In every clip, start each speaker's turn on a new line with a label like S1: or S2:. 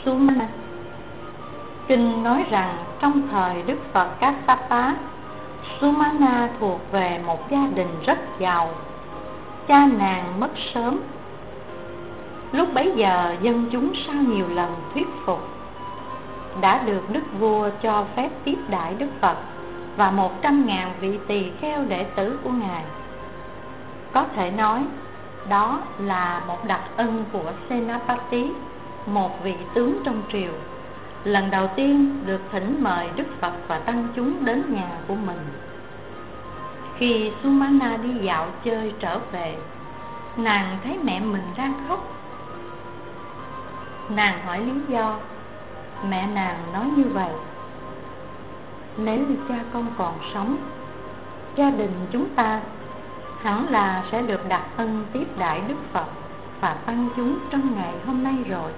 S1: Sumana. Kinh nói rằng trong thời Đức Phật Kassapa, Sumana thuộc về một gia đình rất giàu. Cha nàng mất sớm. Lúc bấy giờ dân chúng sau nhiều lần thuyết phục đã được đức vua cho phép tiếp đãi Đức Phật và 100.000 vị tỳ kheo đệ tử của Ngài. Có thể nói đó là một đặc ân của Senapati, một vị tướng trong triều, lần đầu tiên được thỉnh mời Đức Phật và tăng chúng đến nhà của mình. Khi Sumana đi dạo chơi trở về, nàng thấy mẹ mình đang khóc. Nàng hỏi lý do. Mẹ nàng nói như vậy: nếu như cha con còn sống, gia đình chúng ta hẳn là sẽ được đặc ân tiếp đãi Đức Phật và tăng chúng trong ngày hôm nay rồi.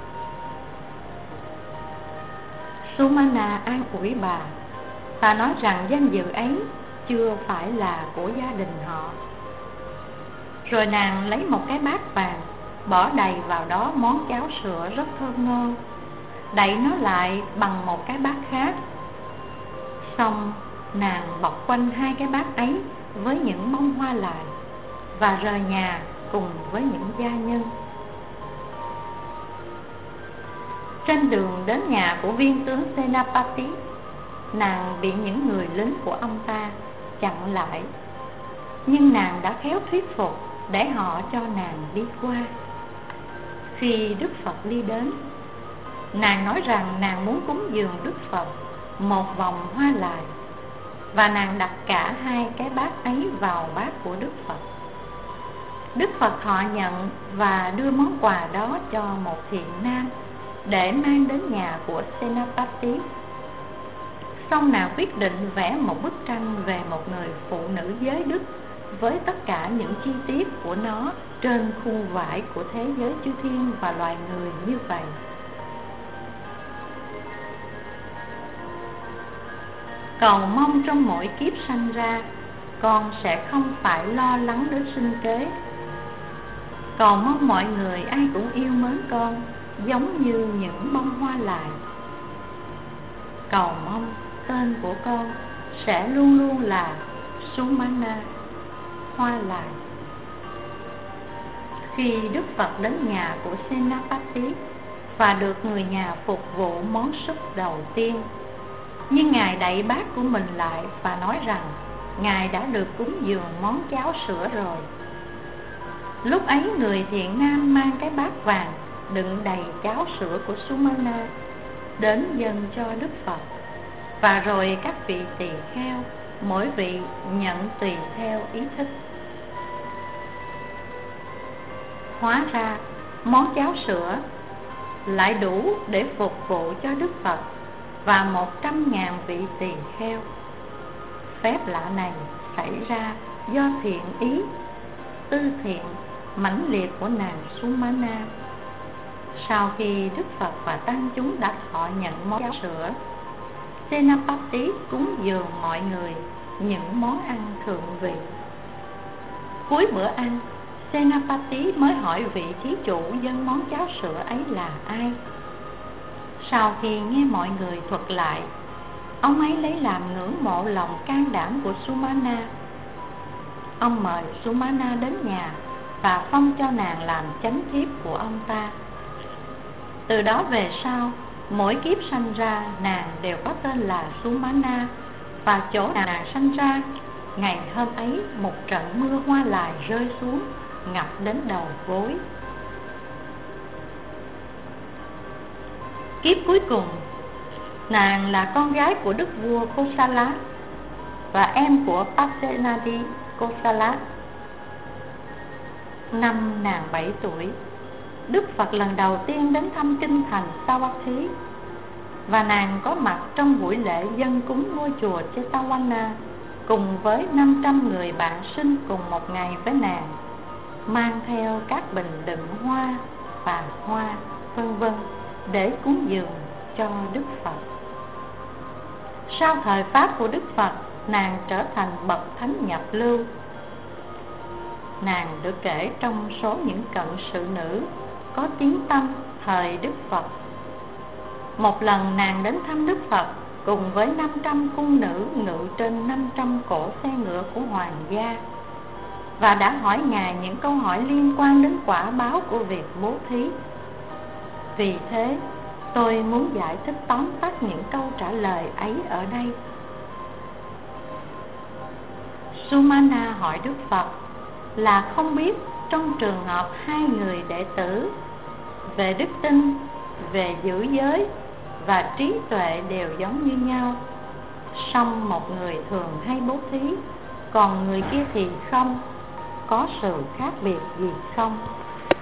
S1: Sumana an ủi bà và nói rằng danh dự ấy chưa phải là của gia đình họ. Rồi nàng lấy một cái bát vàng, bỏ đầy vào đó món cháo sữa rất thơm ngon, đậy nó lại bằng một cái bát khác. Xong nàng bọc quanh hai cái bát ấy với những bông hoa lại và rời nhà cùng với những gia nhân. Trên đường đến nhà của viên tướng Senapati, nàng bị những người lính của ông ta chặn lại, nhưng nàng đã khéo thuyết phục để họ cho nàng đi qua. Khi Đức Phật đi đến, nàng nói rằng nàng muốn cúng dường Đức Phật một vòng hoa lại, và nàng đặt cả hai cái bát ấy vào bát của Đức Phật. Đức Phật thọ nhận và đưa món quà đó cho một thiện nam để mang đến nhà của Senapati. Xong nàng quyết định vẽ một bức tranh về một người phụ nữ giới đức với tất cả những chi tiết của nó trên khuôn vải của thế giới chư thiên và loài người như vậy. Cầu mong trong mỗi kiếp sanh ra, con sẽ không phải lo lắng đến sinh kế. Cầu mong mọi người ai cũng yêu mến con, giống như những bông hoa lại. Cầu mong tên của con sẽ luôn luôn là Sumana, hoa lại. Khi Đức Phật đến nhà của Senapati và được người nhà phục vụ món súp đầu tiên, nhưng Ngài đậy bát của mình lại và nói rằng Ngài đã được cúng dường món cháo sữa rồi. Lúc ấy người thiện nam mang cái bát vàng đựng đầy cháo sữa của Sumana đến dâng cho Đức Phật, và rồi các vị tỳ kheo mỗi vị nhận tùy theo ý thích. Hóa ra món cháo sữa lại đủ để phục vụ cho Đức Phật và 100.000 vị tỳ kheo. Phép lạ này xảy ra do thiện ý, tư thiện mãnh liệt của nàng Sumana. Sau khi Đức Phật và tăng chúng đã thọ nhận món cháo sữa, Senapati cúng dường mọi người những món ăn thượng vị. Cuối bữa ăn, Senapati mới hỏi vị thí chủ dâng món cháo sữa ấy là ai. Sau khi nghe mọi người thuật lại, ông ấy lấy làm ngưỡng mộ lòng can đảm của Sumana. Ông mời Sumana đến nhà và phong cho nàng làm chánh thiếp của ông ta. Từ đó về sau, mỗi kiếp sanh ra nàng đều có tên là Sumana, và chỗ nàng sanh ra, ngày hôm ấy một trận mưa hoa lại rơi xuống, ngập đến đầu gối. Kiếp cuối cùng, nàng là con gái của đức vua Kosala và em của Pasenadi Kosala. Năm nàng 7 tuổi, Đức Phật lần đầu tiên đến thăm kinh thành Savatthi, và nàng có mặt trong buổi lễ dâng cúng ngôi chùa Chetawana cùng với 500 người bạn sinh cùng một ngày với nàng, mang theo các bình đựng hoa và hoa vân vân để cúng dường cho Đức Phật. Sau thời pháp của Đức Phật, nàng trở thành bậc thánh nhập lưu. Nàng được kể trong số những cận sự nữ có tiếng tăm thời Đức Phật Một lần nàng đến thăm Đức Phật cùng với 500 cung nữ ngự trên 500 cỗ xe ngựa của hoàng gia, và đã hỏi Ngài những câu hỏi liên quan đến quả báo của việc bố thí. Vì thế, tôi muốn giải thích tóm tắt những câu trả lời ấy ở đây. Sumana hỏi Đức Phật là không biết trong trường hợp hai người đệ tử về đức tin, về giữ giới và trí tuệ đều giống như nhau, song một người thường hay bố thí, còn người kia thì không, có sự khác biệt gì không?